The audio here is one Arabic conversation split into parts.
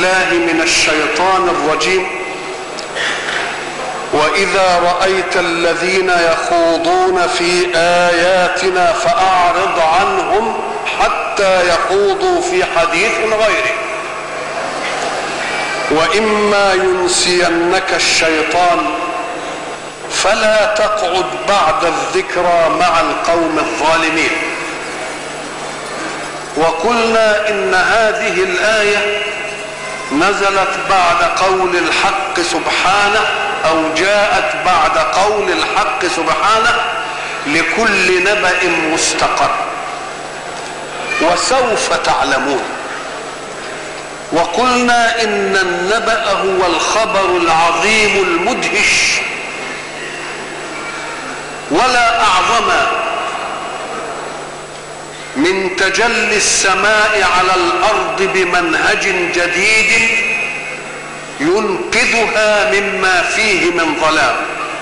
بالله من الشيطان الرجيم. وإذا رأيت الذين يخوضون في آياتنا فأعرض عنهم حتى يخوضوا في حديث غيره. وإما ينسينك الشيطان فلا تقعد بعد الذكرى مع القوم الظالمين. وقلنا إن هذه الآية نزلت بعد قول الحق سبحانه، أو جاءت بعد قول الحق سبحانه: لكل نبأ مستقر وسوف تعلمون. وقلنا إن النبأ هو الخبر العظيم المدهش، ولا أعظم من تجلي السماء على الأرض بمنهج جديد ينقذها مما فيه من ظلام،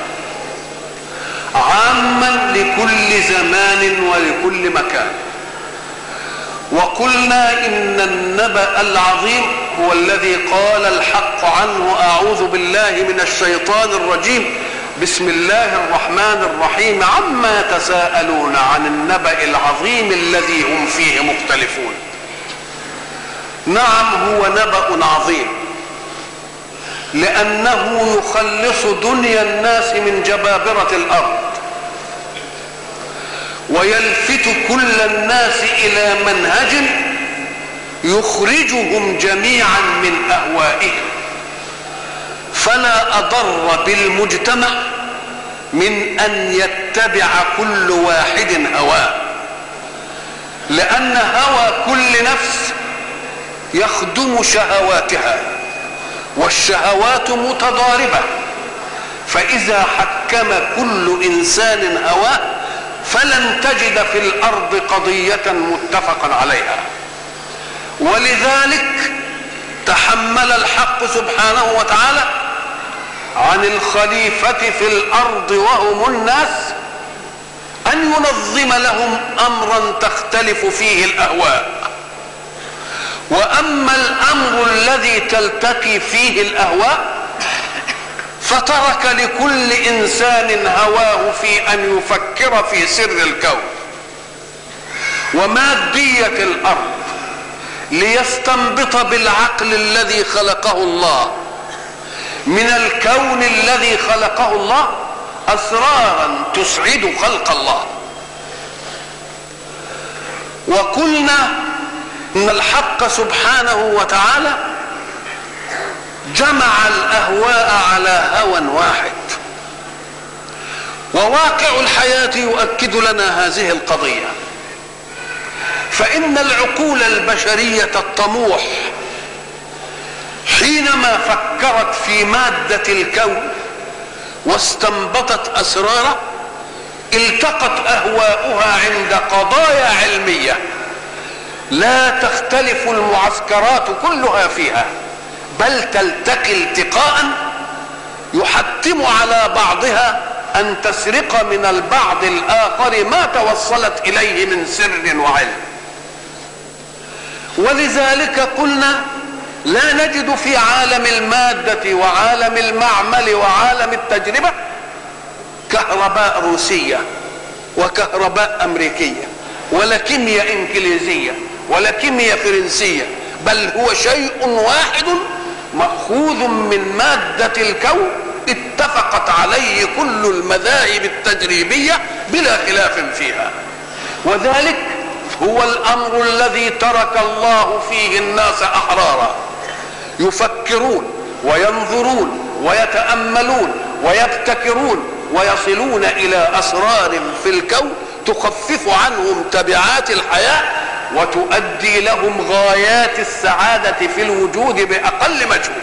عاما لكل زمان ولكل مكان. وقلنا إن النبأ العظيم هو الذي قال الحق عنه: أعوذ بالله من الشيطان الرجيم، بسم الله الرحمن الرحيم، عما يتساءلون عن النبأ العظيم الذي هم فيه مختلفون. نعم، هو نبأ عظيم، لأنه يخلص دنيا الناس من جبابرة الأرض، ويلفت كل الناس إلى منهج يخرجهم جميعا من أهوائهم، فلا أضر بالمجتمع من أن يتبع كل واحد هواه، لأن هوى كل نفس يخدم شهواتها، والشهوات متضاربة، فإذا حكم كل إنسان هواه فلن تجد في الأرض قضية متفقا عليها. ولذلك تحمل الحق سبحانه وتعالى عن الخليفة في الأرض وهم الناس أن ينظم لهم أمرا تختلف فيه الأهواء. وأما الأمر الذي تلتقي فيه الأهواء فترك لكل إنسان هواه في أن يفكر في سر الكون ومادية الأرض، ليستنبط بالعقل الذي خلقه الله من الكون الذي خلقه الله أسرارا تسعد خلق الله. وقلنا إن الحق سبحانه وتعالى جمع الأهواء على هوى واحد، وواقع الحياة يؤكد لنا هذه القضية. فإن العقول البشرية الطموح حينما فكرت في مادة الكون واستنبطت أسراره التقت أهواؤها عند قضايا علمية لا تختلف المعسكرات كلها فيها، بل تلتقي التقاء يحتم على بعضها أن تسرق من البعض الآخر ما توصلت إليه من سر وعلم. ولذلك قلنا لا نجد في عالم المادة وعالم المعمل وعالم التجربة كهرباء روسية وكهرباء أمريكية ولا كيمياء إنجليزية ولا كيمياء فرنسية، بل هو شيء واحد مأخوذ من مادة الكون اتفقت عليه كل المذاهب التجريبية بلا خلاف فيها. وذلك هو الأمر الذي ترك الله فيه الناس أحرارا يفكرون وينظرون ويتأملون ويبتكرون ويصلون إلى أسرار في الكون تخفف عنهم تبعات الحياة وتؤدي لهم غايات السعادة في الوجود بأقل مجهود.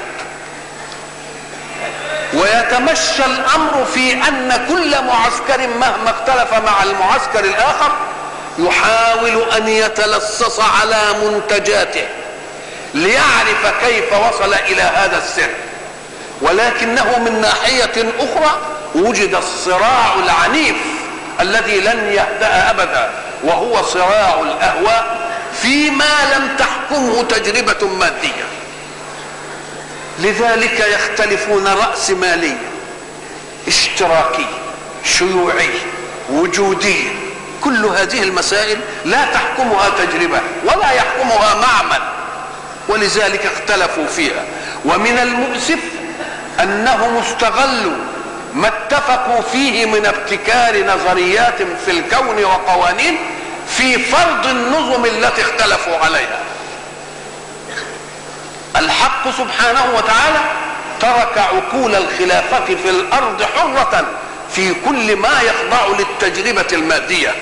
ويتمشى الأمر في أن كل معسكر مهما اختلف مع المعسكر الآخر يحاول أن يتلصص على منتجاته ليعرف كيف وصل إلى هذا السر، ولكنه من ناحية أخرى وجد الصراع العنيف الذي لن يهدأ أبدا، وهو صراع الأهواء فيما لم تحكمه تجربة مادية. لذلك يختلفون رأسمالية، اشتراكي، شيوعي، وجودي. كل هذه المسائل لا تحكمها تجربة ولا يحكمها معمل، ولذلك اختلفوا فيها. ومن المؤسف أنهم استغلوا ما اتفقوا فيه من ابتكار نظريات في الكون وقوانين في فرض النظم التي اختلفوا عليها. الحق سبحانه وتعالى ترك عقول الخلافة في الأرض حرة في كل ما يخضع للتجربة المادية.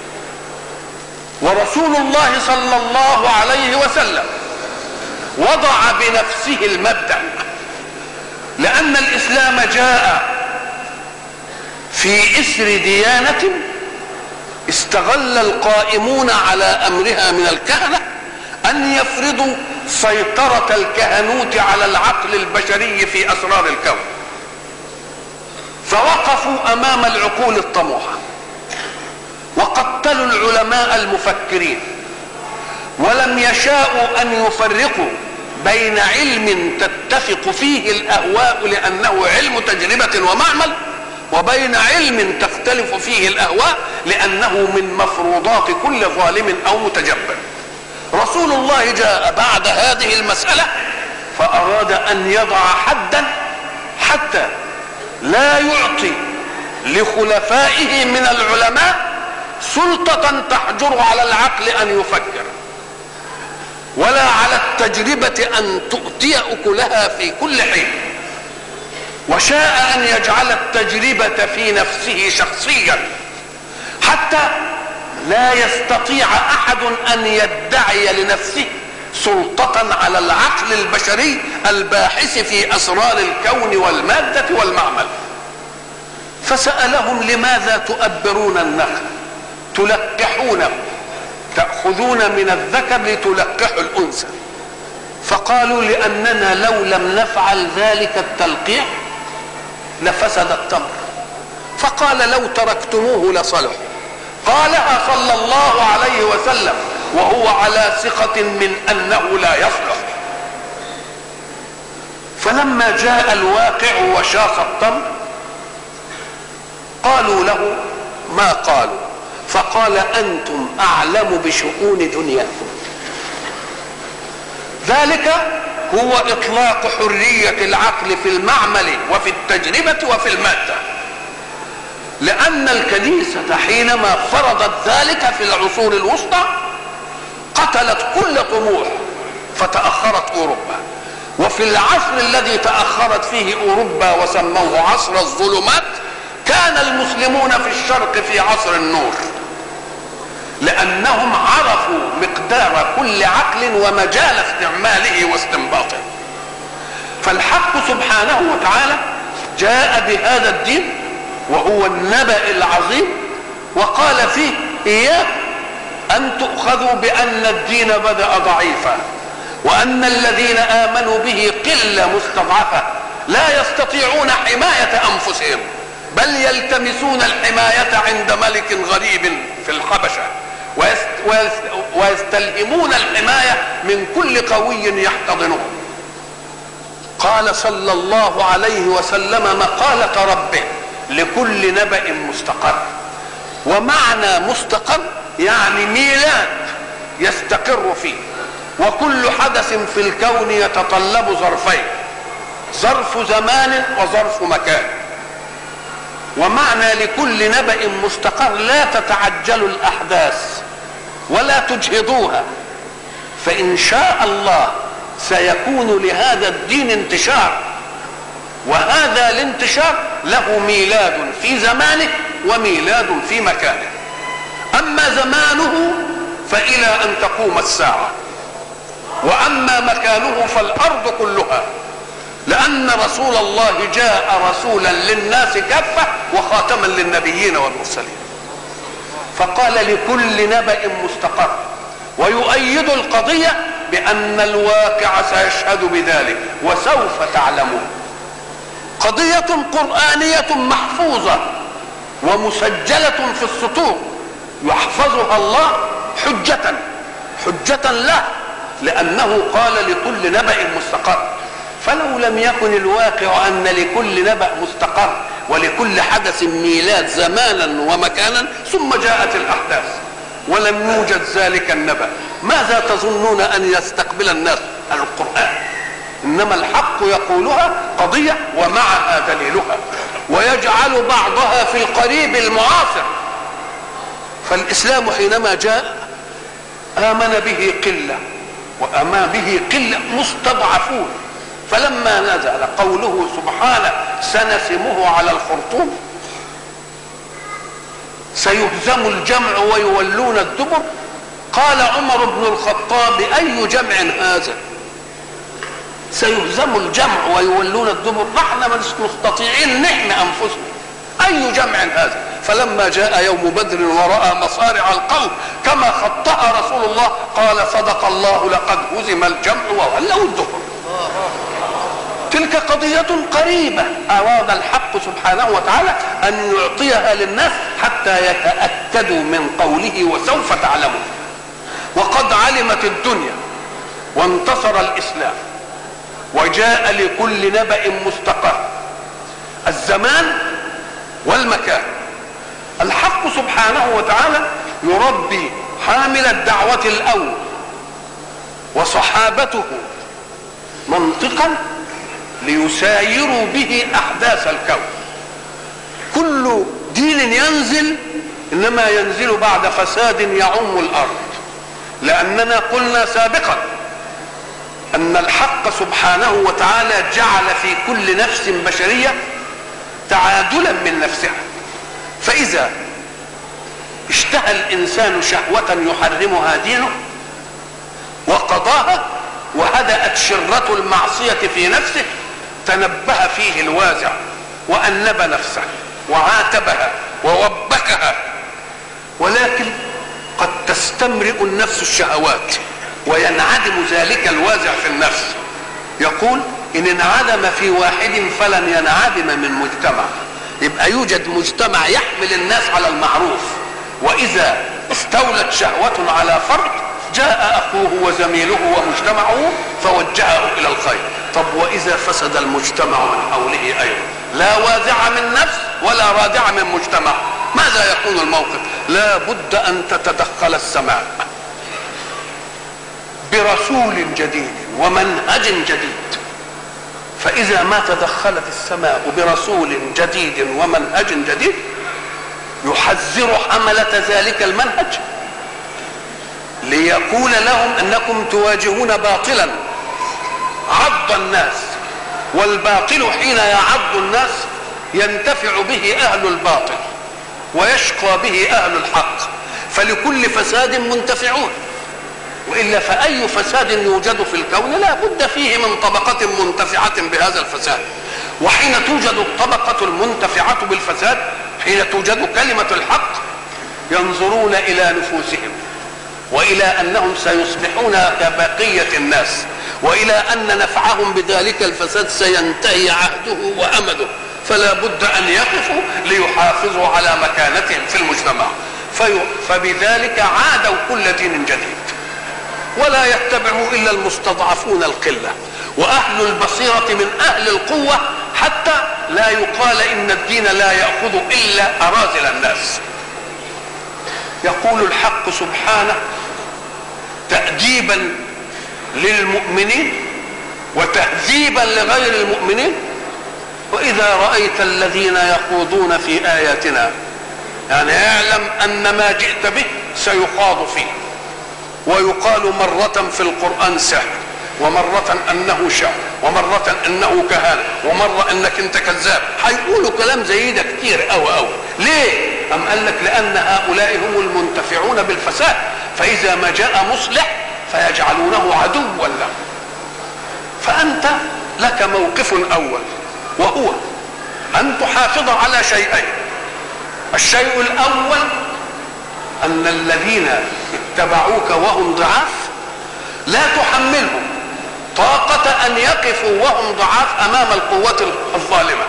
ورسول الله صلى الله عليه وسلم وضع بنفسه المبدأ، لأن الإسلام جاء في إثر ديانة استغل القائمون على أمرها من الكهنة أن يفرضوا سيطرة الكهنوت على العقل البشري في أسرار الكون، فوقفوا أمام العقول الطموحة وقتلوا العلماء المفكرين، ولم يشاءوا أن يفرقوا بين علم تتفق فيه الأهواء لأنه علم تجربة ومعمل، وبين علم تختلف فيه الأهواء لأنه من مفروضات كل ظالم أو متجبر. رسول الله جاء بعد هذه المسألة فأراد أن يضع حدا حتى لا يعطي لخلفائه من العلماء سلطة تحجر على العقل أن يفكر، ولا على التجربة أن تؤتي أكلها في كل حين. وشاء أن يجعل التجربة في نفسه شخصيا حتى لا يستطيع أحد أن يدعي لنفسه سلطة على العقل البشري الباحث في أسرار الكون والمادة والمعمل. فسألهم: لماذا تؤبرون النخل تلقحونه، تأخذون من الذكر لتلقحوا الأنثى؟ فقالوا: لأننا لو لم نفعل ذلك التلقيح لفسد التمر. فقال: لو تركتموه لصلح. قالها صلى الله عليه وسلم وهو على ثقة من أنه لا يصلح. فلما جاء الواقع وشاق التمر قالوا له ما قالوا، فقال: أنتم أعلم بشؤون دنياكم. ذلك هو إطلاق حرية العقل في المعمل وفي التجربة وفي المادة، لأن الكنيسة حينما فرضت ذلك في العصور الوسطى قتلت كل طموح فتأخرت أوروبا. وفي العصر الذي تأخرت فيه أوروبا وسموه عصر الظلمات كان المسلمون في الشرق في عصر النور، لأنهم عرفوا مقدار كل عقل ومجال استعماله واستنباطه. فالحق سبحانه وتعالى جاء بهذا الدين وهو النبأ العظيم، وقال فيه: إياك أن تؤخذوا بأن الدين بدأ ضعيفا، وأن الذين آمنوا به قلة مستضعفة لا يستطيعون حماية أنفسهم، بل يلتمسون الحماية عند ملك غريب في الحبشة، ويستلهمون الحماية من كل قوي يحتضنه. قال صلى الله عليه وسلم مقالة ربه: لكل نبأ مستقر. ومعنى مستقر يعني ميلاد يستقر فيه، وكل حدث في الكون يتطلب ظرفين: ظرف زمان وظرف مكان. ومعنى لكل نبأ مستقر لا تتعجلوا الأحداث ولا تجهضوها، فإن شاء الله سيكون لهذا الدين انتشار، وهذا الانتشار له ميلاد في زمانه وميلاد في مكانه. أما زمانه فإلى أن تقوم الساعة، وأما مكانه فالأرض كلها، لأن رسول الله جاء رسولا للناس كافة وخاتما للنبيين والمرسلين. فقال: لكل نبأ مستقر. ويؤيد القضية بأن الواقع سيشهد بذلك وسوف تعلمون. قضية قرآنية محفوظة ومسجلة في السطور يحفظها الله حجة له، لأنه قال: لكل نبأ مستقر. فلو لم يكن الواقع أن لكل نبأ مستقر ولكل حدث ميلاد زمانا ومكانا ثم جاءت الأحداث ولم يوجد ذلك النبأ، ماذا تظنون أن يستقبل الناس؟ القرآن. إنما الحق يقولها قضية ومعها دليلها، ويجعل بعضها في القريب المعاصر. فالإسلام حينما جاء آمن به قلة وآمن به قلة مستضعفون، فلما نزل قوله سبحانه سنسمه على الخرطوم سيهزم الجمع ويولون الدبر، قال عمر بن الخطاب أي جمع هذا؟ سيهزم الجمع ويولون الدبر، نحن مش مستطيعين نحمي أنفسنا، أي جمع هذا؟ فلما جاء يوم بدر ورأى مصارع القوم كما خطأ رسول الله قال صدق الله لقد هزم الجمع وولوا الدبر. تلك قضية قريبة أراد الحق سبحانه وتعالى أن يعطيها للناس حتى يتأكدوا من قوله وسوف تعلمون. وقد علمت الدنيا وانتصر الإسلام وجاء لكل نبأ مستقر الزمان والمكان. الحق سبحانه وتعالى يربي حامل الدعوة الأول وصحابته منطقا ليسايروا به أحداث الكون. كل دين ينزل إنما ينزل بعد فساد يعم الأرض، لأننا قلنا سابقا أن الحق سبحانه وتعالى جعل في كل نفس بشرية تعادلا من نفسها، فإذا اشتهى الإنسان شهوة يحرمها دينه وقضاها وهدأت شرة المعصية في نفسه تنبه فيه الوازع وأنب نفسه وعاتبها ووبكها. ولكن قد تستمرئ النفس الشهوات وينعدم ذلك الوازع في النفس، يقول إن انعدم في واحد فلن ينعدم من مجتمع. يبقى يوجد مجتمع يحمل الناس على المعروف، وإذا استولت شهوة على فرد جاء أخوه وزميله ومجتمعه فوجهه إلى الخير. طب وإذا فسد المجتمع من حوله أيضا، لا وازع من نفس ولا رادع من مجتمع، ماذا يكون الموقف؟ لا بد أن تتدخل السماء برسول جديد ومنهج جديد. فإذا ما تدخلت السماء برسول جديد ومنهج جديد يحذر حملة ذلك المنهج ليقول لهم أنكم تواجهون باطلا عض الناس، والباطل حين يعض الناس ينتفع به أهل الباطل ويشقى به أهل الحق، فلكل فساد منتفعون، وإلا فأي فساد يوجد في الكون لا بد فيه من طبقة منتفعة بهذا الفساد. وحين توجد الطبقة المنتفعة بالفساد، حين توجد كلمة الحق، ينظرون إلى نفوسهم وإلى أنهم سيصبحون كبقية الناس، وإلى أن نفعهم بذلك الفساد سينتهي عهده وأمده، فلا بد أن يقفوا ليحافظوا على مكانتهم في المجتمع. فبذلك عادوا كل دين جديد، ولا يتبعه إلا المستضعفون القلة وأهل البصيرة من أهل القوة، حتى لا يقال إن الدين لا يأخذ إلا أراذل الناس. يقول الحق سبحانه تأديبا للمؤمنين وتهذيبا لغير المؤمنين: وإذا رأيت الذين يخوضون في آياتنا، يعني اعلم أن ما جئت به سيخاض فيه، ويقال مرة في القرآن سحر، ومرة أنه شعر، ومرة أنه كهانة، ومرة أنك أنت كذاب. هيقولوا كلام زي ده كتير أوي. ليه؟ أم قال لك لأن هؤلاء هم المنتفعون بالفساد، فإذا ما جاء مصلح فيجعلونه عدوا له. فأنت لك موقف أول، وهو أن تحافظ على شيئين. الشيء الأول أن الذين اتبعوك وهم ضعاف لا تحملهم طاقة أن يقفوا وهم ضعاف أمام القوة الظالمة،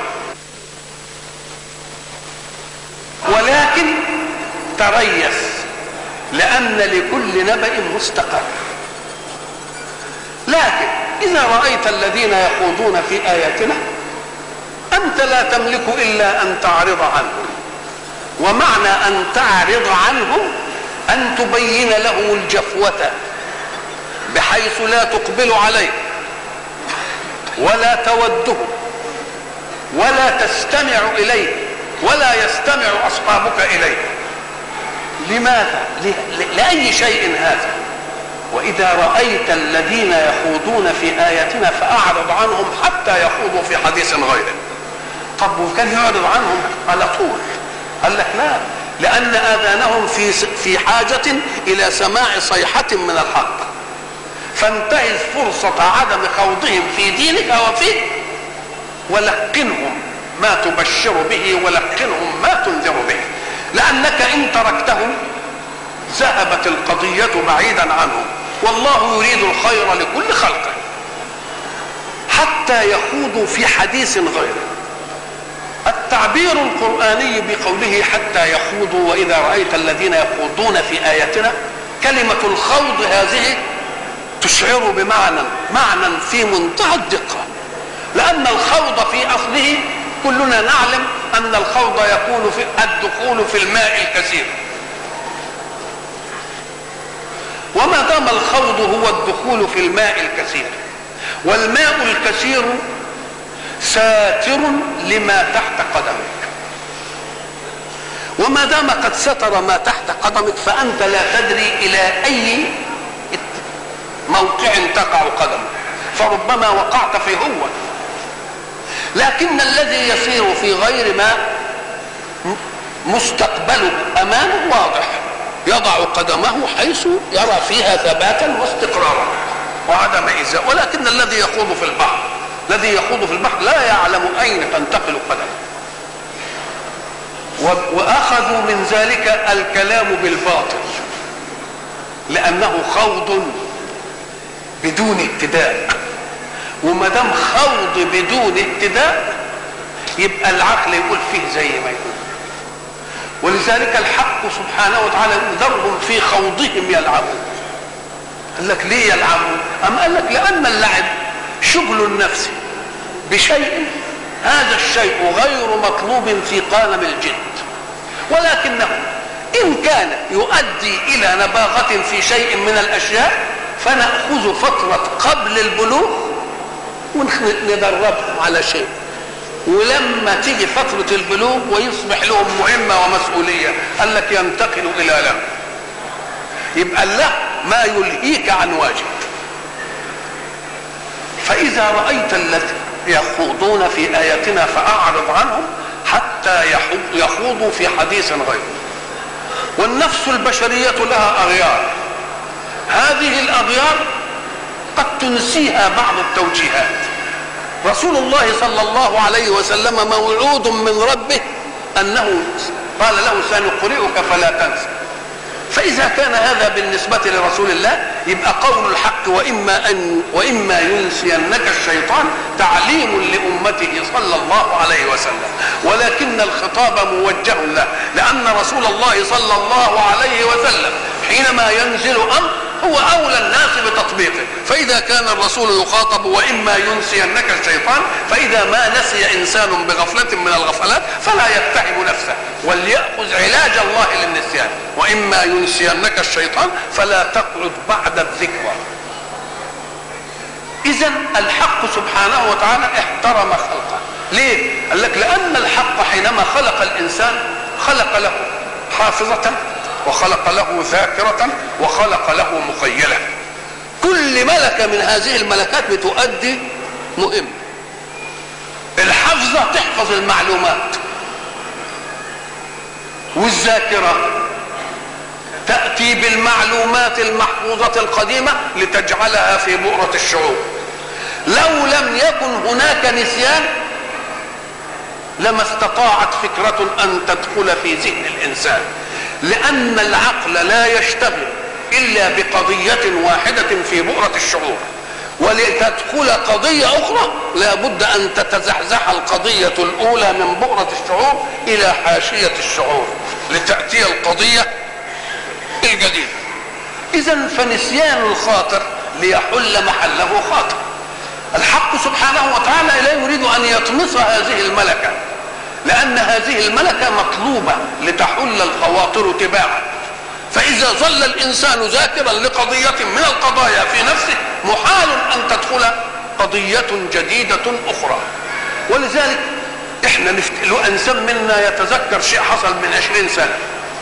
ولكن تريث، لأن لكل نبأ مستقر. لكن إذا رأيت الذين يخوضون في آياتنا أنت لا تملك إلا أن تعرض عنهم. ومعنى أن تعرض عنهم أن تبين له الجفوة بحيث لا تقبل عليه ولا توده ولا تستمع إليه ولا يستمع أصحابك إليه. لماذا؟ لأي شيء هذا؟ وإذا رأيت الذين يخوضون في آياتنا فأعرض عنهم حتى يخوضوا في حديث غيره. طب وكان يعرض عنهم على طول؟ قال لك لا، لأن آذانهم في حاجة إلى سماع صيحة من الحق، فانتهز فرصة عدم خوضهم في دينك وفيه ولقنهم ما تبشر به ولقنهم ما تنذر به، لأنك إن تركتهم ذهبت القضية بعيدا عنهم، والله يريد الخير لكل خلقه حتى يخوضوا في حديث غيره. التعبير القرآني بقوله حتى يخوضوا وإذا رأيت الذين يخوضون في آياتنا، كلمة الخوض هذه تشعر معنى في منتهى الدقة، لأن الخوض في أصله كلنا نعلم أن الخوض يكون في الدخول في الماء الكثير، وما دام الخوض هو الدخول في الماء الكثير، والماء الكثير ساتر لما تحت قدمك، وما دام قد ستر ما تحت قدمك فأنت لا تدري إلى أي موقع تقع قدمك، فربما وقعت في هو. لكن الذي يسير في غير ماء مستقبله أمامه واضح، يضع قدمه حيث يرى فيها ثباتا واستقرارا وعدم إيذاء. ولكن الذي يخوض في البحر لا يعلم أين تنتقل قدمه. وأخذوا من ذلك الكلام بالباطل، لأنه خوض بدون ابتداء، وما دام خوض بدون ابتداء يبقى العقل يقول فيه زي ما يقول. ولذلك الحق سبحانه وتعالى ذرهم في خوضهم يلعبون. قال لك ليه يلعبون؟ أم قال لك لأن اللعب شغل النفس بشيء هذا الشيء غير مطلوب في قالب الجد، ولكنه إن كان يؤدي إلى نباغة في شيء من الأشياء فنأخذ فترة قبل البلوغ وندربهم على شيء، ولما تيجي فترة البلوغ ويصبح لهم مهمة ومسؤولية قال لك ينتقلوا إلى له. يبقى الله ما يلهيك عن واجب. فإذا رأيت الذين يخوضون في آياتنا فأعرض عنهم حتى يخوضوا في حديث غيره. والنفس البشرية لها أغيار، هذه الأغيار قد تنسيها بعض التوجيهات. رسول الله صلى الله عليه وسلم موعود من ربه أنه قال له سنقرئك فلا تنسى. فإذا كان هذا بالنسبة لرسول الله يبقى قول الحق وإما ينسينك الشيطان تعليم لأمته صلى الله عليه وسلم، ولكن الخطاب موجه له، لأن رسول الله صلى الله عليه وسلم حينما ينزل أمر هو أولى الناس بتطبيقه. فإذا كان الرسول يخاطب وإما ينسينك الشيطان، فإذا ما نسي إنسان بغفلة من الغفلات فلا يتهم نفسه وليأخذ علاج الله للنسيان. وإما ينسينك الشيطان فلا تقعد بعد الذكرى. إذن الحق سبحانه وتعالى احترم خلقه. ليه؟ قال لك لأن الحق حينما خلق الإنسان خلق له حافظة وخلق له ذاكرة وخلق له مخيلة. كل ملكة من هذه الملكات بتؤدي مهم. الحافظة تحفظ المعلومات، والذاكرة تأتي بالمعلومات المحفوظة القديمة لتجعلها في بؤرة الشعور. لو لم يكن هناك نسيان لما استطاعت فكرة أن تدخل في ذهن الإنسان، لأن العقل لا يشتغل إلا بقضية واحدة في بؤرة الشعور، ولتدخل قضية أخرى لا بد أن تتزحزح القضية الأولى من بؤرة الشعور إلى حاشية الشعور لتأتي القضية الجديدة. إذن فنسيان الخاطر ليحل محله خاطر. الحق سبحانه وتعالى لا يريد أن يطمس هذه الملكة، لأن هذه الملكة مطلوبة لتحل الخواطر تباعا. فإذا ظل الإنسان ذاكرا لقضية من القضايا في نفسه محال أن تدخل قضية جديدة أخرى. ولذلك إحنا لو إنسان منا يتذكر شيء حصل من 20 سنة،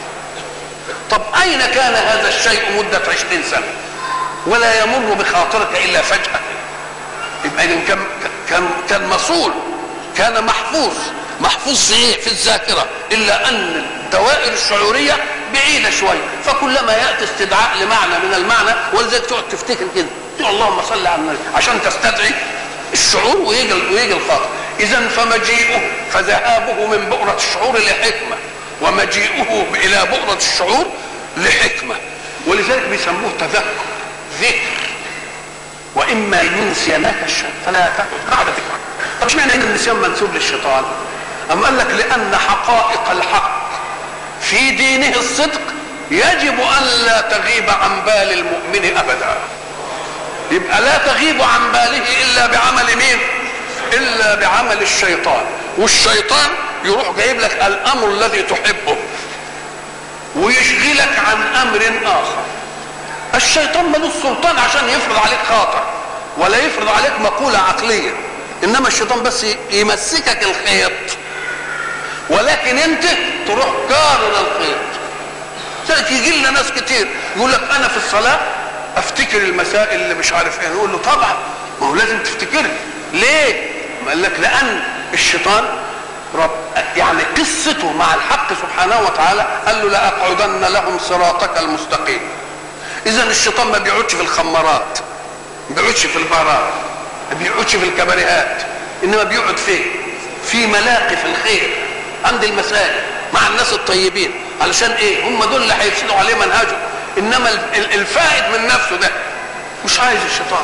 طب أين كان هذا الشيء مدة 20 سنة ولا يمر بخاطرك إلا فجأة؟ يبقى إذن كان مصول، كان محفوظ في إيه؟ في الذاكرة، إلا أن الدوائر الشعورية بعيدة شوية، فكلما يأتي استدعاء لمعنى من المعنى، ولذلك تقعد تفتكر كده، تقول اللهم صل على النبي عشان تستدعي الشعور ويجي الخاطر. إذن فمجيئه فذهابه من بؤرة الشعور لحكمة، ومجيئه إلى بؤرة الشعور لحكمة. ولذلك بيسموه تذكر، ذكر. وإما ينسينك الشيء فلا تقعد بعد ذكرك. طب اشمعنى ان النسيان منسوب للشيطان؟ أم قال لك لأن حقائق الحق في دينه الصدق يجب أن لا تغيب عن بال المؤمن أبدا. يبقى لا تغيب عن باله إلا بعمل مين؟ إلا بعمل الشيطان. والشيطان يروح جايب لك الأمر الذي تحبه ويشغلك عن أمر آخر. الشيطان ملوش سلطان عشان يفرض عليك خاطر ولا يفرض عليك مقولة عقلية، إنما الشيطان بس يمسكك الخيط، ولكن أنت تروح كارن الخيط. ذلك يجي لنا ناس كتير يقول لك أنا في الصلاة أفتكر المسائل اللي مش عارف إيه، نقول له طبعا ما هو لازم تفتكرها. ليه؟ قال لك لأن الشيطان يعني قصته مع الحق سبحانه وتعالى قال له لأقعدن لهم صراطك المستقيم. إذا الشيطان ما بيقعدش في الخمارات، ما بيقعدش في البارات، ما بيقعدش في الكباريهات، إنما بيقعد فين؟ في ملاقف الخير عند المساجد مع الناس الطيبين. علشان إيه؟ هم دول اللي هيفسدوا عليه منهجه. إنما الفائد من نفسه ده مش عايز الشيطان،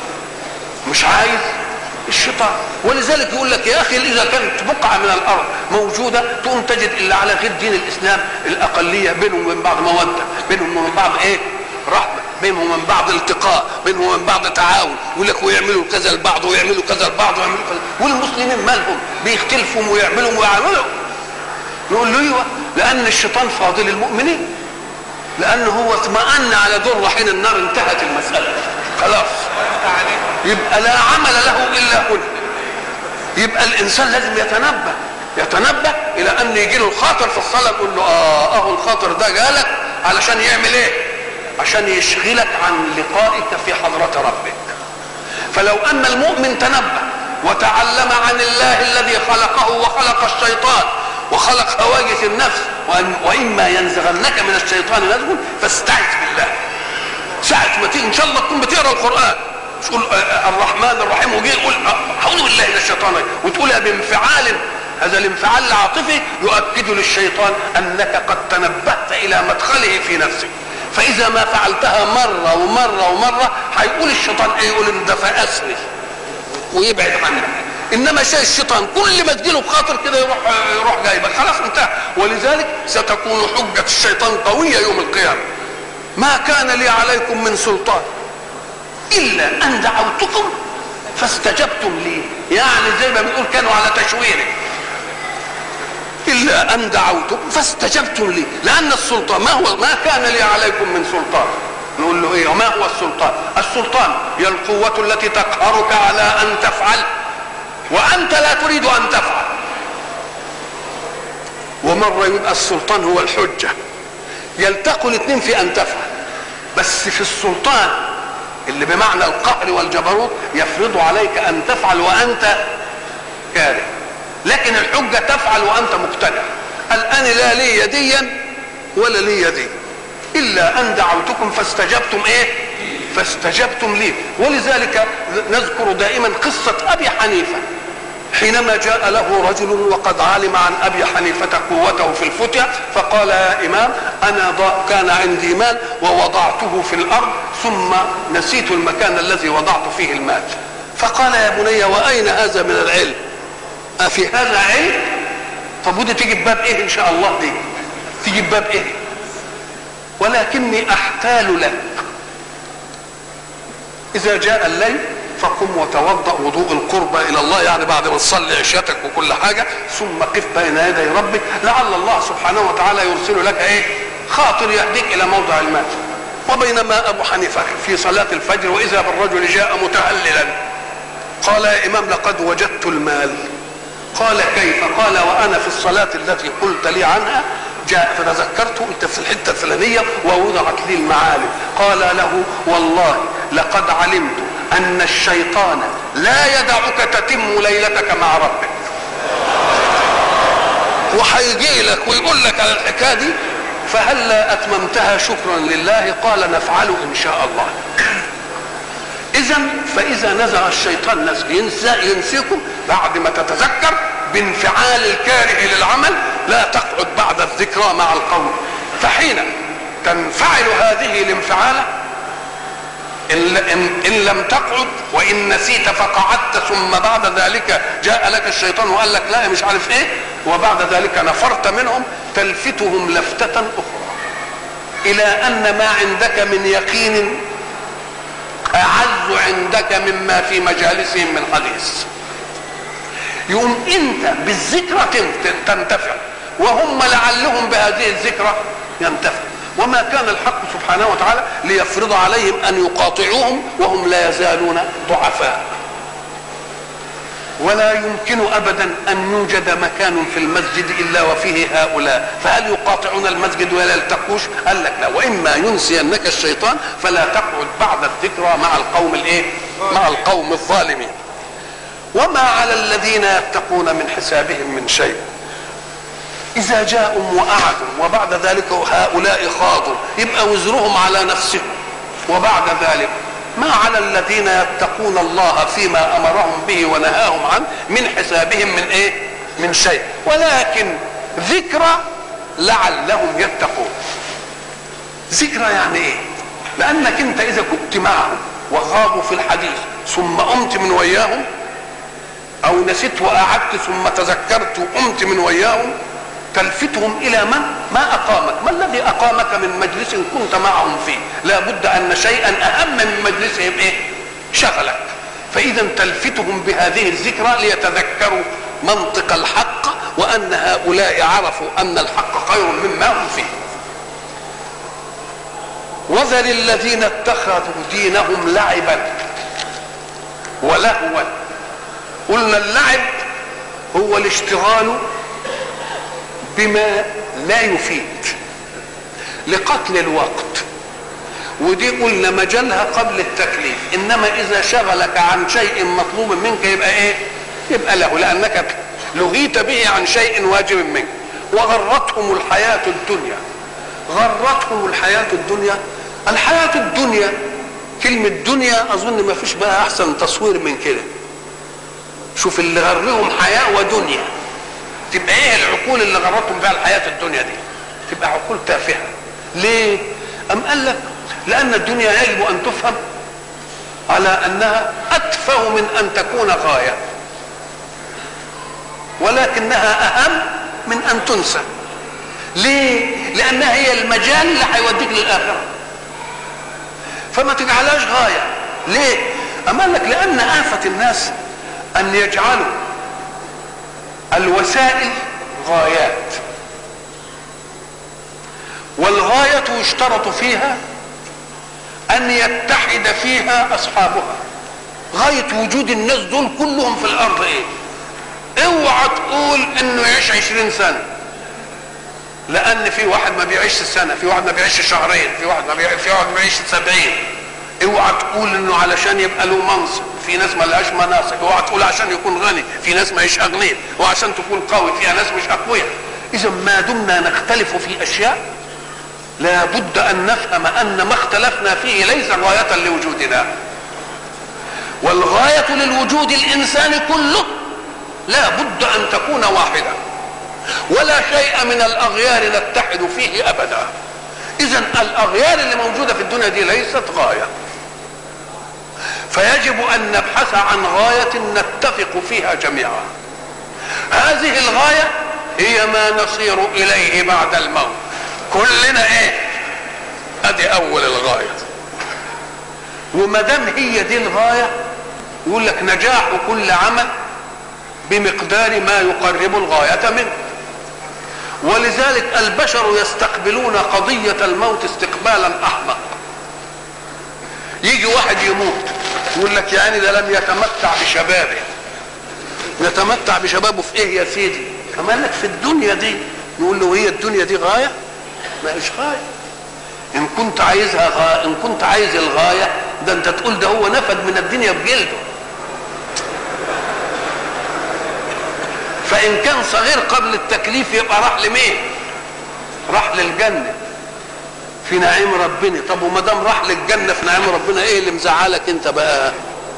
مش عايز الشيطان. ولذلك يقول لك يا أخي إذا كانت بقعة من الأرض موجودة تقوم تجد إلا على غير دين الإسلام الأقلية بينهم وبين بعض مودة، بينهم وبين بعض إيه؟ رحمة، بينهم وبين بعض التقاء، بينهم وبين بعض تعاون. يقول لك ويعملوا كذا لبعض ويعملوا كذا لبعض ويعملوا كذا. والمسلمين مالهم؟ بيختلفوا ويعملوا ويعملوا. نقول له ايوه، لأن الشيطان فاضل المؤمنين، لأنه هو اطمأن على دور حين النار، انتهت المسألة خلاص. يبقى لا عمل له إلا هنا. يبقى الإنسان لازم يتنبه إلى أن يجي له الخاطر في الصلاة، يقول له أهو الخاطر ده جالك علشان يعمل إيه؟ عشان يشغلك عن لقائك في حضرة ربك. فلو أن المؤمن تنبه وتعلم عن الله الذي خلقه وخلق الشيطان وخلق هواجس النفس، وإما ينزغنك من الشيطان نزغ فاستعذ بالله. ساعة ما تيجي إن شاء الله تكون بتقرأ القرآن تقول الرحمن الرحيم وجي يقول أعوذ بالله من الشيطان، وتقولها بانفعال، هذا الانفعال العاطفي يؤكد للشيطان أنك قد تنبهت إلى مدخله في نفسك. فإذا ما فعلتها مرة ومرة ومرة هيقول الشيطان إيه؟ يقول إن ده فأسني ويبعد عنك. إنما شيء الشيطان كل ما تجيله بخاطر كده يروح جايبك، خلاص انتهى. ولذلك ستكون حجة الشيطان قوية يوم القيامة. ما كان لي عليكم من سلطان إلا أن دعوتكم فاستجبتم لي. يعني زي ما بنقول كانوا على تشويره. إلا أن دعوتكم فاستجبتم لي، لأن السلطان ما كان لي عليكم من سلطان. نقول له إيه؟ وما هو السلطان؟ السلطان هي القوة التي تقهرك على أن تفعل وأنت لا تريد أن تفعل. ومرة يبقى السلطان هو الحجة، يلتقوا الاثنين في أن تفعل، بس في السلطان اللي بمعنى القهر والجبروت يفرض عليك أن تفعل وأنت كاره، لكن الحجة تفعل وأنت مقتنع. الآن لا لي يديا ولا لي يدي إلا أن دعوتكم فاستجبتم إيه؟ فاستجبتم لي. ولذلك نذكر دائما قصة أبي حنيفة حينما جاء له رجل وقد علم عن أبي حنيفة قوته في الفتية، فقال يا إمام أنا كان عندي مال ووضعته في الأرض ثم نسيت المكان الذي وضعت فيه المال. فقال يا بني وأين هذا من العلم؟ أفي هذا علم؟ طب ودي تيجي بباب إيه إن شاء الله؟ دي تيجي بباب إيه؟ ولكني أحتال لك إذا جاء الليل فقم وتوضأ وضوء القربى الى الله، يعني بعد ما تصلي عشاتك وكل حاجه، ثم قف بين يدي ربك لعل الله سبحانه وتعالى يرسل لك ايه؟ خاطر يهديك الى موضع المال. وبينما ابو حنيفه في صلاه الفجر واذا بالرجل جاء متهللا قال يا امام لقد وجدت المال. قال كيف؟ قال وانا في الصلاه التي قلت لي عنها جاء فتذكرت انت في الحته الفلانيه ووضعت لي المعالم. قال له والله لقد علمت ان الشيطان لا يدعك تتم ليلتك مع ربك، وهيجي لك ويقول لك على الحكايه دي فهلا اتممتها شكرا لله؟ قال نفعل ان شاء الله. فاذا نزغ الشيطان نزغ ينسيكم بعد ما تتذكر بانفعال الكاره للعمل، لا تقعد بعد الذكرى مع القوم. فحين تنفعل هذه الانفعاله إن لم تقعد وإن نسيت فقعدت ثم بعد ذلك جاء لك الشيطان وقال لك لا مش عارف ايه، وبعد ذلك نفرت منهم، تلفتهم لفتة أخرى إلى أن ما عندك من يقين أعز عندك مما في مجالسهم من حديث. يوم أنت بالذكرى تنتفع وهم لعلهم بهذه الذكرى ينتفع. وما كان الحق سبحانه وتعالى ليفرض عليهم أن يقاطعوهم وهم لا يزالون ضعفاء. ولا يمكن أبدا أن يوجد مكان في المسجد إلا وفيه هؤلاء، فهل يقاطعون المسجد ولا يلتقوش؟ قال لك لا، وإما ينسينك الشيطان فلا تقعد بعد الذكرى مع القوم الإيه؟ مع القوم الظالمين. وما على الذين يتقون من حسابهم من شيء. إذا جاءوا وقعدوا وبعد ذلك هؤلاء خاضوا يبقى وزرهم على نفسهم، وبعد ذلك ما على الذين يتقون الله فيما أمرهم به ونهاهم عنه من حسابهم من إيه؟ من شيء، ولكن ذكرى لعلهم يتقون. ذكرى يعني إيه؟ لأنك أنت إذا كنت معهم وغابوا في الحديث ثم قمت من وياهم، أو نسيت وقعدت ثم تذكرت وقمت من وياهم، تلفتهم إلى ما أقامك. ما الذي أقامك من مجلس كنت معهم فيه؟ لا بد أن شيئا أهم من مجلسهم إيه؟ شغلك. فإذا تلفتهم بهذه الذكرى ليتذكروا منطق الحق، وأن هؤلاء عرفوا أن الحق خير مما هم فيه. وذر الذين اتخذوا دينهم لعبا ولهوا. قلنا اللعب هو الاشتغال بما لا يفيد لقتل الوقت، ودي قلنا مجالها قبل التكليف. انما اذا شغلك عن شيء مطلوب منك يبقى ايه؟ يبقى له، لانك لغيت به عن شيء واجب منك. وغرتهم الحياة الدنيا. غرتهم الحياة الدنيا. الحياة الدنيا كلمة دنيا اظن ما فيش بقى احسن تصوير من كده. شوف اللي غرهم حياة ودنيا، تبقى ايه العقول اللي غرتهم بها الحياة الدنيا دي؟ تبقى عقول تافهة. ليه؟ أم قال لك لأن الدنيا يجب أن تفهم على أنها أتفه من أن تكون غاية، ولكنها أهم من أن تنسى. ليه؟ لأنها هي المجال اللي هيوديك للآخرة، فما تجعلهاش غاية. ليه؟ أم قال لك لأن آفة الناس أن يجعلوا الوسائل غايات، والغاية يشترط فيها أن يتحد فيها أصحابها. غاية وجود الناس دول كلهم في الأرض إيه؟ اوعى تقول إنه يعيش 20 سنة، لأن في واحد ما بيعيش سنة، في واحد ما بيعيش شهرين، في واحد ما بيعيش 70. اوعى تقول إنه علشان يبقى له منصب، في ناس ما لهاش مناصب. اوعى تقول عشان يكون غني، في ناس ما هيش أغنياء. وعشان تكون قوي، في ناس مش أقوياء. إذا ما دمنا نختلف في أشياء لا بد أن نفهم أن ما اختلفنا فيه ليس غاية لوجودنا، والغاية للوجود الإنساني كله لا بد أن تكون واحدة، ولا شيء من الأغيار نتحد فيه أبدا. إذن الأغيار اللي موجودة في الدنيا دي ليست غاية، فيجب أن نبحث عن غاية نتفق فيها جميعا. هذه الغاية هي ما نصير إليه بعد الموت. كلنا ايه؟ ادي اول الغاية. وما دام هي دي الغاية يقول لك نجاح كل عمل بمقدار ما يقرب الغاية منه. ولذلك البشر يستقبلون قضية الموت استقبالا أحمق. يجي واحد يموت يقول لك يعني ده لم يتمتع بشبابه. يتمتع بشبابه في ايه يا سيدي؟ كمان لك في الدنيا دي. نقول له هي الدنيا دي غاية؟ ما هيش غاية. ان كنت عايزها غاية، ان كنت عايز الغاية ده انت تقول ده هو نفد من الدنيا بجلده. فان كان صغير قبل التكليف يبقى راح لمين؟ راح للجنة في نعيم ربنا. طب وما دام راح للجنة في نعيم ربنا ايه اللي مزعلك انت بقى؟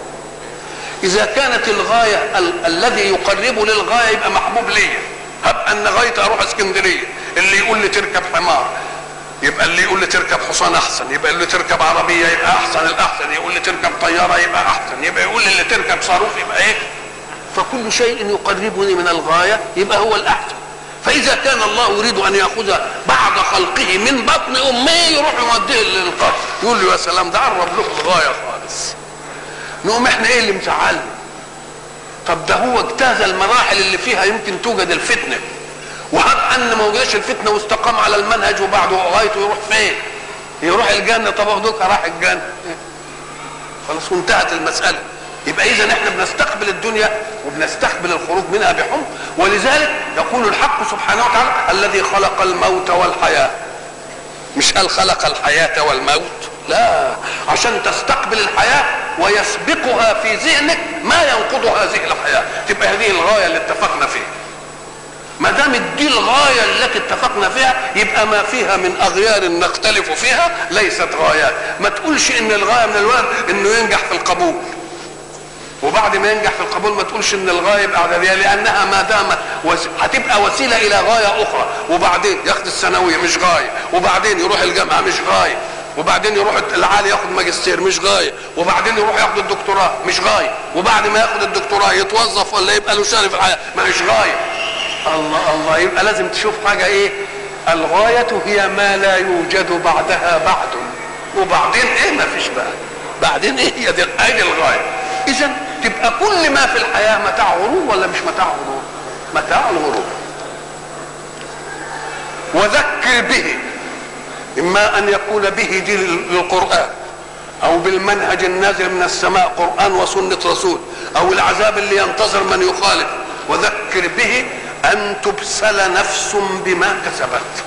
اذا كانت الغاية الذي يقرب للغاية يبقى محبوب ليا. هب ان غايتي اروح اسكندرية، اللي يقول لي تركب حمار يبقى اللي يقول لي تركب حصان احسن، يبقى اللي تركب عربية يبقى احسن الاحسن، يقول لي تركب طيارة يبقى احسن، يبقى يقول لي اللي تركب صاروخ يبقى ايه. فكل شيء يقربني من الغاية يبقى هو الاحسن. فاذا كان الله يريد ان ياخذ بعض خلقه من بطن امه يروح يوديه للقبر، يقول له يا سلام ده قرب له الغاية خالص. نقوم احنا ايه اللي مزعلنا؟ طب ده هو اجتاز المراحل اللي فيها يمكن توجد الفتنه، وهب ان ما وجدش الفتنه واستقام على المنهج وبعده غايته يروح فين؟ يروح الجنه. طب اخدوك راح الجنه خلاص وانتهت المساله. يبقى اذا احنا بنستقبل الدنيا وبنستقبل الخروج منها بحمق. ولذلك يقول الحق سبحانه وتعالى الذي خلق الموت والحياه. مش قال خلق الحياه والموت، لا، عشان تستقبل الحياه ويسبقها في ذهنك ما ينقض هذه الحياه، تبقى هذه الغايه اللي اتفقنا فيها. ما دام دي الغايه التي اتفقنا فيها يبقى ما فيها من اغيار نختلف فيها ليست غايات. ما تقولش ان الغايه من الولد انه ينجح في القبول، وبعد ما ينجح في القبول ما تقولش ان الغايه يبقى اعداديه، لانها ما دامت هتبقى وسيله الى غايه اخرى. وبعدين ياخد الثانويه مش غايه، وبعدين يروح الجامعه مش غايه، وبعدين يروح العالي ياخد ماجستير مش غايه، وبعدين يروح ياخد الدكتوراه مش غايه، وبعد ما ياخد الدكتوراه يتوظف ولا يبقى له شأن في الحياه مش غايه. الله الله. يبقى لازم تشوف حاجه ايه؟ الغايه هي ما لا يوجد بعدها بعد. وبعدين ايه؟ ما فيش بقى بعدين ايه؟ هي دي الغايه. اذا تبقى كل ما في الحياه متاع غرور ولا مش متاع غرور؟ متاع الغرور. وذكر به، اما ان يكون به دي للقران او بالمنهج النازل من السماء قران وسنه رسول، او العذاب اللي ينتظر من يخالف. وذكر به ان تبسل نفس بما كسبت.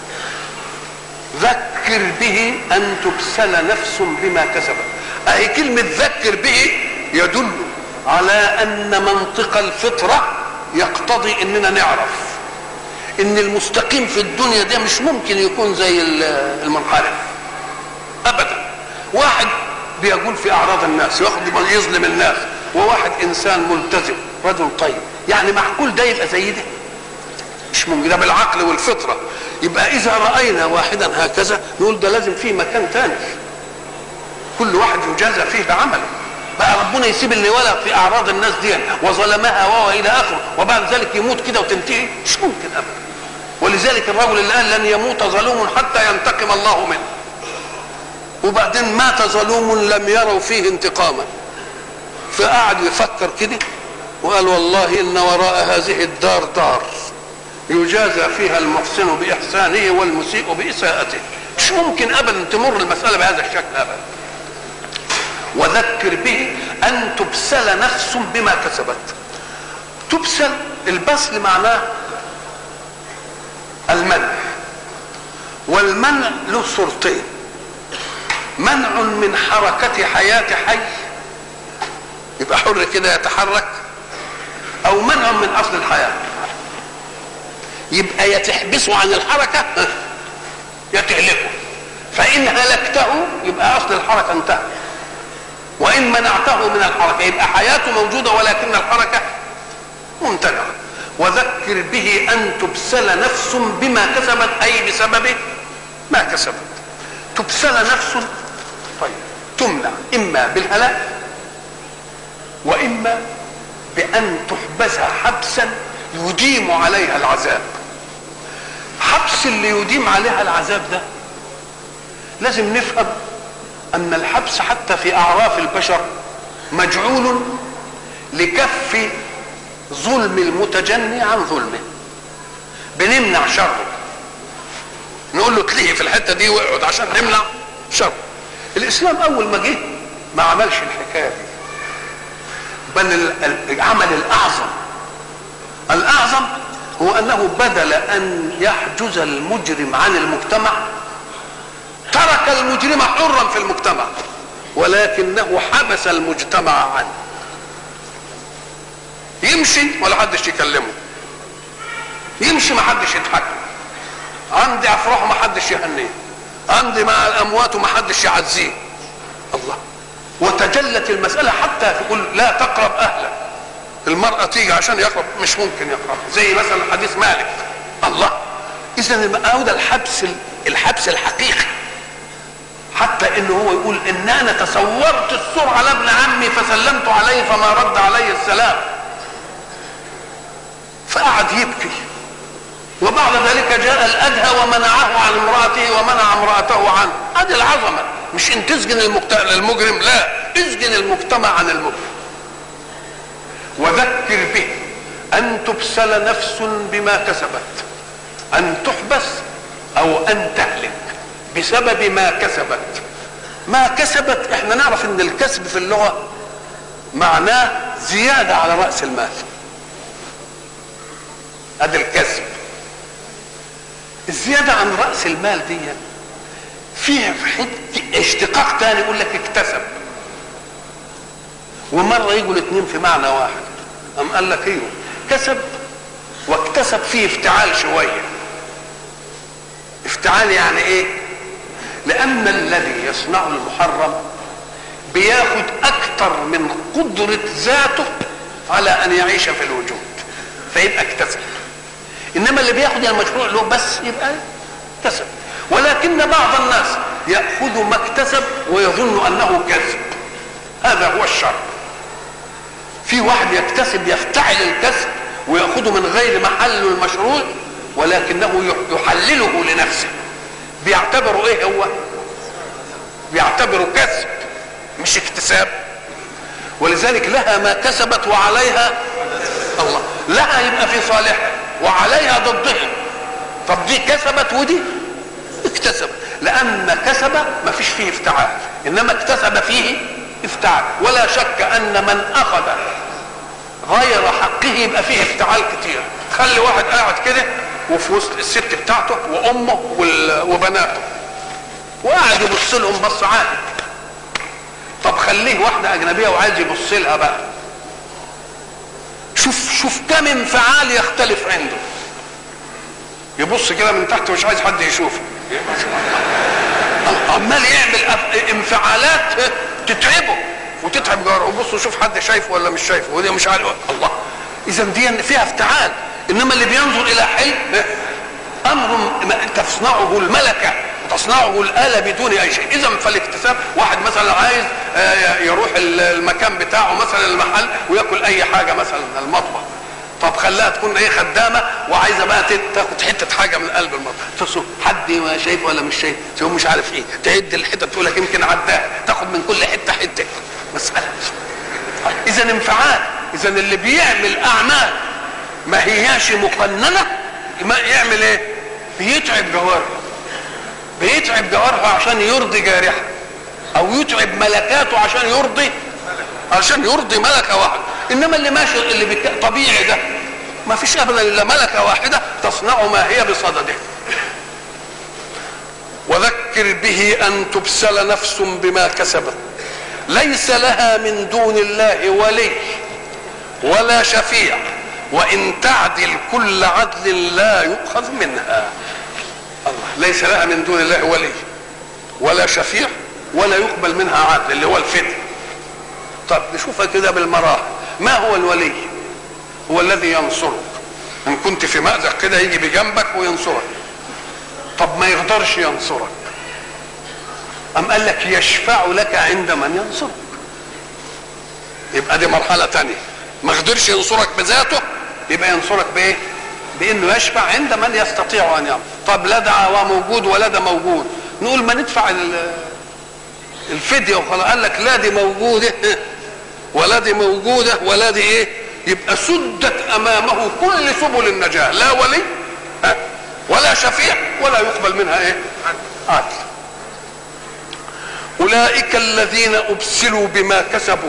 ذكر به ان تبسل نفس بما كسبت. اهي كلمه ذكر به يدل على ان منطق الفطره يقتضي اننا نعرف ان المستقيم في الدنيا ده مش ممكن يكون زي المنحرف ابدا. واحد بيقول في اعراض الناس ياخد يظلم الناس، وواحد انسان ملتزم رجل طيب، يعني معقول ده يبقى زي ده؟ مش ممكن. ده بالعقل والفطره. يبقى اذا راينا واحدا هكذا نقول ده لازم فيه مكان ثاني كل واحد يجازى فيه بعمله. بقى ربنا يسيب اللي ولد في اعراض الناس دي وظلمها وهو الى اخره وبعد ذلك يموت كده وتنتهي؟ مش ممكن ابدا. ولذلك الرجل اللي قال لن يموت ظلوم حتى ينتقم الله منه، وبعدين مات ظلوم لم يروا فيه انتقاما، فقعد يفكر كده وقال والله ان وراء هذه الدار دار يجازى فيها المحسن باحسانه والمسيء باساءته. مش ممكن ابدا تمر المساله بهذا الشكل ابدا. وذكر به ان تبسل نفس بما كسبت. تبسل، البسل معناه المنع، والمنع له صورتين: منع من حركة حياة حي يبقى حر كده يتحرك، او منع من اصل الحياة يبقى يتحبسه عن الحركة يتهلكه. فان هلكته يبقى اصل الحركة انتهى، وان منعته من الحركة يبقى حياته موجودة ولكن الحركة ممتنعة. وذكر به ان تبسل نفس بما كسبت، اي بسبب ما كسبت. تبسل نفس، طيب تمنع اما بالهلاك واما بان تحبس حبسا يديم عليها العذاب. حبس اللي يديم عليها العذاب ده لازم نفهم ان الحبس حتى في اعراف البشر مجعول لكف ظلم المتجني عن ظلمه، بنمنع شره، نقول له تلهي في الحته دي واقعد عشان نمنع شره. الاسلام اول ما جه ما عملش الحكايه دي، بل العمل الاعظم هو انه بدل ان يحجز المجرم عن المجتمع ترك المجرم حرا في المجتمع، ولكنه حبس المجتمع عنه. يمشي ولا حدش يكلمه، يمشي ما حدش يضحكه، عندي افراح ما حدش يهنيه، عندي مع الاموات وما حدش يعزيه. الله. وتجلت المساله حتى تقول لا تقرب اهلك، المراه تيجي عشان يقرب مش ممكن يقرب، زي مثلا حديث مالك. الله. اذا ده الحبس الحقيقي، حتى انه هو يقول ان انا تصورت السور على ابن عمي فسلمت عليه فما رد علي السلام، فقعد يبكي، وبعد ذلك جاء الادهى ومنعه عن امراته ومنع امراته عنه. هذه العظمه، مش ان تسجن المجرم، لا، اسجن المجتمع عن المجرم. وذكر به ان تبسل نفس بما كسبت، ان تحبس او ان تهلك بسبب ما كسبت. ما كسبت، احنا نعرف ان الكسب في اللغه معناه زياده على راس المال، هذا الكسب. الزياده عن راس المال دي فيها اشتقاق تاني، يقول لك اكتسب، ومره يجوا الاثنين في معنى واحد. قام قال لك ايوه، كسب واكتسب فيه افتعال شويه. افتعال يعني ايه؟ لان الذي يصنع المحرم بياخد اكتر من قدره ذاته على ان يعيش في الوجود، فيبقى اكتسب. انما اللي بياخد المشروع له بس يبقى اكتسب. ولكن بعض الناس ياخذ ما اكتسب ويظن انه كسب، هذا هو الشر. في واحد يكتسب يفتعل الكسب وياخذه من غير محله المشروع، ولكنه يحلله لنفسه، بيعتبره ايه؟ هو بيعتبره كسب مش اكتساب. ولذلك لها ما كسبت وعليها الله، لها يبقى في صالحها وعليها ضدها. طب دي كسبت ودي اكتسبت، لان كسب ما فيش فيه افتعال، انما اكتسب فيه افتعال. ولا شك ان من اخذ غير حقه يبقى فيه افتعال كتير. خلي واحد قاعد كده وفي وسط الست بتاعته وامه وبناته وقاعد يبص لهم بص عادي. طب خليه واحده اجنبيه وعايز يبص لها بقى، شوف كم انفعال يختلف عنده. يبص كده من تحت ومش عايز حد يشوفه، عمال يعمل انفعالات تتعبه وتتعب جاره. وبص وشوف حد شايفه ولا مش شايفه، ودي مش عارف. الله. اذا دي فيها افتعال. انما اللي بينظر الى حلم امر تصنعه الملكه وتصنعه الاله بدون اي شيء. اذا فالاكتساب، واحد مثلا عايز يروح المكان بتاعه مثلا المحل وياكل اي حاجه مثلا المطبخ، طب خلاها تكون ايه خدامه وعايزه بقى تاخد حته حاجه من قلب المطبخ، تصل حد ما شايف ولا مش شايف، تقول مش عارف ايه، تعد الحته تقول لك يمكن عداها، تاخد من كل حته مساله. اذا انفعال. اذا اللي بيعمل اعمال ما هياش مقننه ما يعمل ايه؟ بيتعب جوارها عشان يرضي جارحه، او يتعب ملكاته عشان يرضي ملكه واحده. انما اللي ماشي اللي طبيعي ده ما فيش ابدا الا ملكه واحده تصنع ما هي بصدده. وذكر به ان تبسل نفس بما كسبت ليس لها من دون الله ولي ولا شفيع وان تعدل كل عدل لا يؤخذ منها. الله. ليس لها من دون الله ولي ولا شفيع ولا يقبل منها عدل، اللي هو الفدية. طب نشوفها كده بالمراحل. ما هو الولي؟ هو الذي ينصرك. ان كنت في مأزق كده يجي بجنبك وينصرك. طب ما يقدرش ينصرك، أم قال لك يشفع لك عند من ينصرك. يبقى دي مرحلة تانية. ما قدرش ينصرك بذاته، يبقى ينصرك بايه؟ بانه يشفع عند من يستطيع ان ينصر. طب لا ده موجود ولا ده موجود، نقول ما ندفع الفدية وخلاص. قال لك لا دي موجودة ولا دي موجوده ولا دي ايه، يبقى سدت امامه كل سبل النجاه، لا ولي ولا شفيع ولا يقبل منها ايه عدل. اولئك الذين ابسلوا بما كسبوا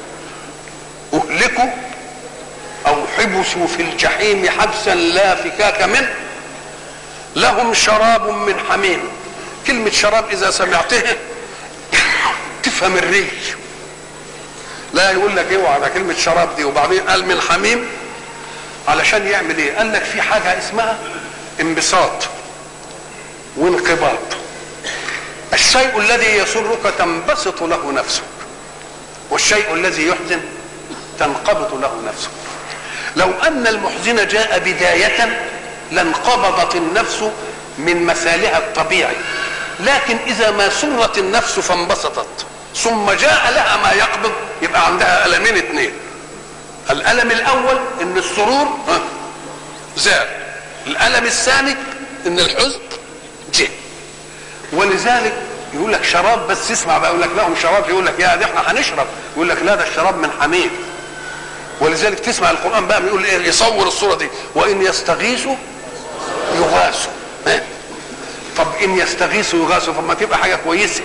اهلكوا او حبسوا في الجحيم حبسا لا فكاك منه، لهم شراب من حميم. كلمة شراب إذا سمعتها تفهم الري، لا يقول لك اوعى على كلمة شراب دي وبعدين قال من حميم علشان يعمل ايه؟ قال لك في حاجة اسمها انبساط وانقباض. الشيء الذي يسرك تنبسط له نفسك، والشيء الذي يحزن تنقبض له نفسك. لو أن المحزن جاء بداية لانقبضت النفس من مثالها الطبيعي، لكن إذا ما سرت النفس فانبسطت ثم جاء لها ما يقبض يبقى عندها ألمين اثنين. الألم الأول إن السرور زاد، الألم الثاني إن الحزن جه. ولذلك يقول لك شراب، بس اسمع بقى، يقول لك لهم شراب، يقول لك يا ده احنا هنشرب، يقول لك لا ده الشراب من حميم. ولذلك تسمع القرآن بقى بيقول ايه، يصور الصورة دي، وإن يستغيثوا يغاثوا. طب إن يستغيثوا يغاثوا، طب ما تبقى حاجة كويسة.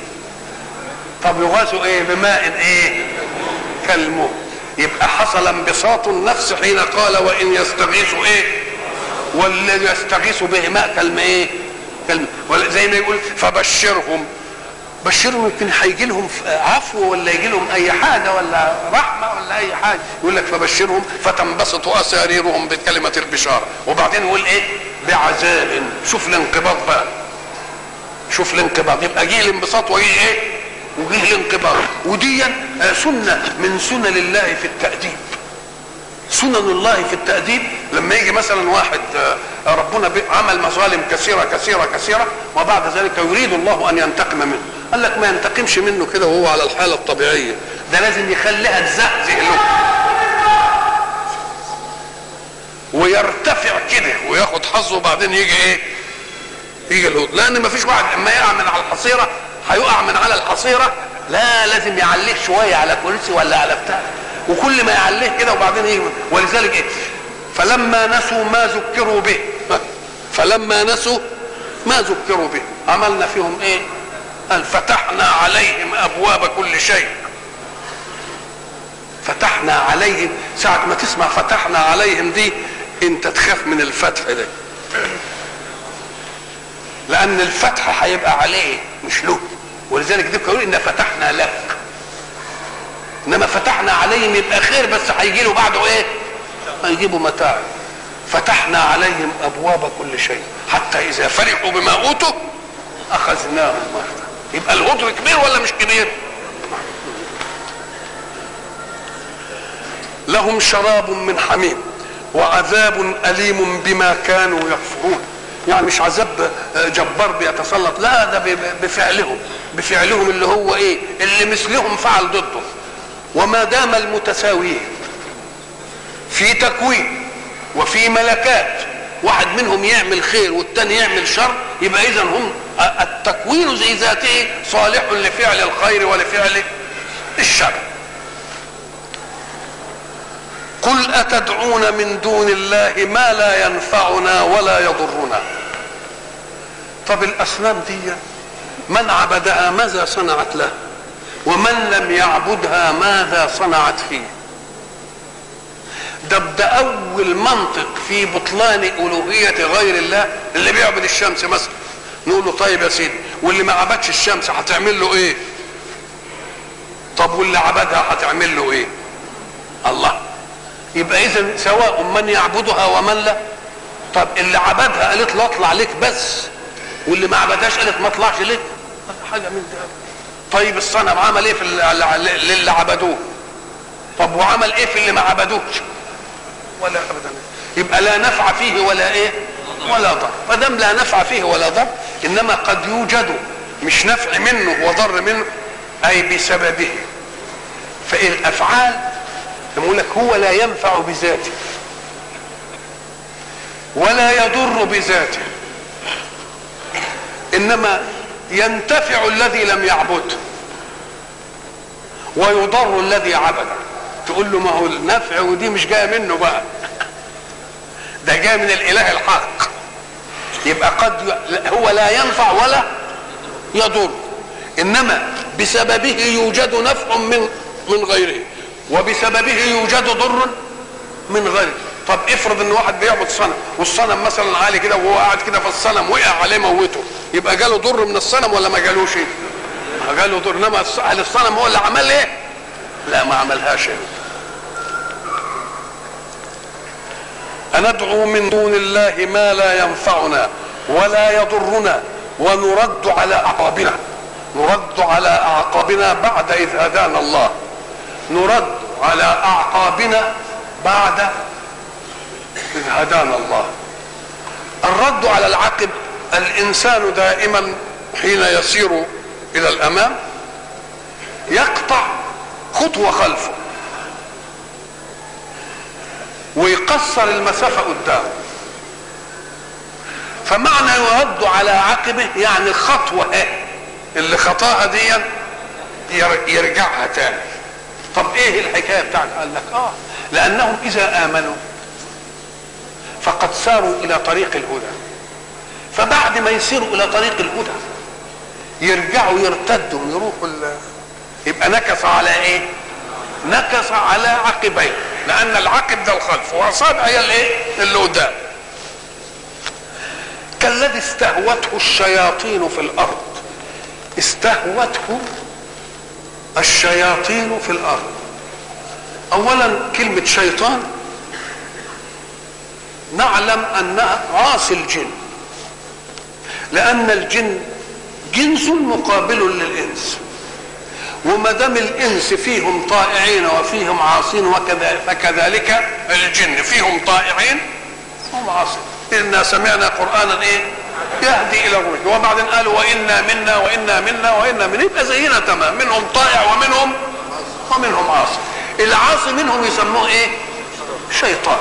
طب يغاثوا ايه؟ بماء ايه؟ كالمهل. يبقى حصل انبساط النفس حين قال وإن يستغيثوا ايه؟ والذي يستغيث به ماء كالماء ايه؟ زي ما يقول فبشرهم. بشرهم يمكن هيجي لهم عفو ولا يجي لهم اي حاجه ولا رحمه ولا اي حاجه، يقول لك فبشرهم فتنبسط اساريرهم بكلمه البشاره، وبعدين يقول ايه؟ بعذاب. شوف الانقباض بقى، شوف الانقباض، يبقى جه الانبساط وجه ايه؟ وجه الانقباض. ودي سنه من سنن الله في التأديب. سنن الله في التأديب لما يجي مثلا واحد ربنا عمل مظالم كثيره كثيره كثيره وبعد ذلك يريد الله ان ينتقم منه، قال لك ما ينتقمش منه كده وهو على الحاله الطبيعيه، ده لازم يخليها تزهزه له ويرتفع كده وياخد حظه، وبعدين يجي ايه؟ يجي الهود. لان ما فيش واحد اما يقع من على الحصيره هيقع من على الحصيره، لا لازم يعليه شويه على كرسي ولا على بتاع، وكل ما يعليه كده وبعدين يجي. ولذلك ايه؟ فلما نسوا ما ذكروا به، فلما نسوا ما ذكروا به عملنا فيهم ايه؟ قال فتحنا عليهم ابواب كل شيء. فتحنا عليهم، ساعة ما تسمع فتحنا عليهم دي انت تخاف من الفتح ده، لان الفتح هيبقى عليه مش له. ولذلك دي بيقول ان فتحنا لك، انما فتحنا عليهم يبقى خير، بس هيجي له بعده ايه؟ هيجيبوا متاع. فتحنا عليهم ابواب كل شيء حتى اذا فرحوا بما اوتوا اخذناهم بغته. يبقى الغدر كبير ولا مش كبير؟ لهم شراب من حميم وعذاب اليم بما كانوا يكفرون. يعني مش عذاب جبار بيتسلط، لا ده بفعلهم اللي هو ايه؟ اللي مثلهم فعل ضده. وما دام المتساويين في تكوين وفي ملكات، واحد منهم يعمل خير والتاني يعمل شر، يبقى اذا هم التكوين زي ذاته صالح لفعل الخير ولفعل الشر. قل أتدعون من دون الله ما لا ينفعنا ولا يضرنا. طب الأصنام دي من عبدها ماذا صنعت له؟ ومن لم يعبدها ماذا صنعت فيه؟ ده أول منطق في بطلان ألوهية غير الله. اللي بيعبد الشمس مثلا نقول له طيب يا سيدي، واللي ما عبدش الشمس هتعمل له ايه؟ طب واللي عبدها هتعمل له ايه؟ الله. يبقى اذا سواء من يعبدها ومن لا. طب اللي عبدها قالت له اطلع لك بس، واللي ما عبدهاش قالت ما اطلعش لك، حاجه من ده. طيب الصنم عمل ايه في اللي عبدوه؟ طب وعمل ايه في اللي ما عبدوش؟ ولا ابدا. يبقى لا نفع فيه ولا ايه؟ ولا ضر. ما دام لا نفع فيه ولا ضر، انما قد يوجد مش نفع منه وضر منه اي بسببه. فالافعال يقول لك هو لا ينفع بذاته ولا يضر بذاته، انما ينتفع الذي لم يعبده ويضر الذي عبده. تقول له ما هو النفع ودي مش جايه منه بقى، ده جاي من الاله الحق. يبقى قد هو لا ينفع ولا يضر، انما بسببه يوجد نفع من غيره، وبسببه يوجد ضر من غيره. طب افرض ان واحد بيعبد صنم، والصنم مثلا عالي كده وهو قاعد كده في الصنم وقع عليه موته، يبقى جاله ضر من الصنم ولا ما جالوش؟ ما جاله ضر. انما الصنم هو اللي عمل ايه؟ لا، ما عملهاش. أندعو من دون الله ما لا ينفعنا ولا يضرنا ونرد على أعقابنا، نرد على أعقابنا بعد إذ هدانا الله، نرد على أعقابنا بعد إذ هدانا الله. الرد على العقب، الإنسان دائما حين يسير إلى الأمام يقطع خطوة خلفه ويقصر المسافة قدامه، فمعنى يرد على عقبه يعني خطوة اللي خطاها دي يرجعها تاني. طب ايه الحكاية بتاعت؟ قال لك لأنهم إذا آمنوا فقد ساروا إلى طريق الهدى، فبعد ما يسيروا إلى طريق الهدى يرجعوا يرتدوا يروحوا يبقى نكص على ايه؟ نكص على عقبيه، لأن العقب ده الخلف وأصابع هي الايه؟ اللي قدام. كالذي استهوته الشياطين في الأرض، استهوته الشياطين في الأرض. أولا كلمة شيطان نعلم أنها عاصي الجن، لأن الجن جنس مقابل للإنس، وما دام الإنس فيهم طائعين وفيهم عاصين فكذلك الجن فيهم طائعين وهم عاصين. إنا سمعنا قرآنا إيه؟ يهدي إلى الرشد. وبعدين قالوا وإنا منا وإنا منا وإنا منا، يبقى زينا تمام، منهم طائع ومنهم عاصي. العاصي منهم يسموه إيه؟ شيطان.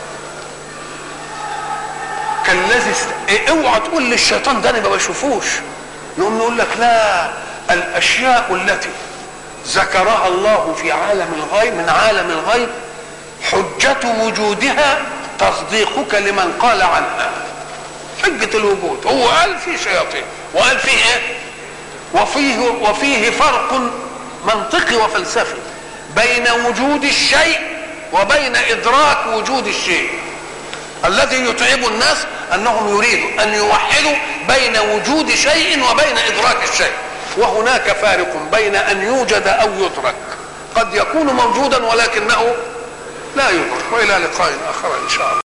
كالذي اوعى تقول للشيطان ده انا ما بشوفوش، نقوم نقول لك لا، الاشياء التي ذكرها الله في عالم الغيب من عالم الغيب حجة وجودها تصديقك لمن قال عنها. حجة الوجود، هو قال في شياطين وقال فيه ايه؟ وفيه فرق منطقي وفلسفي بين وجود الشيء وبين ادراك وجود الشيء. الذي يتعب الناس انهم يريدوا ان يوحدوا بين وجود شيء وبين ادراك الشيء، وهناك فارق بين ان يوجد او يدرك. قد يكون موجودا ولكنه لا يدرك. والى لقاء اخر ان شاء الله.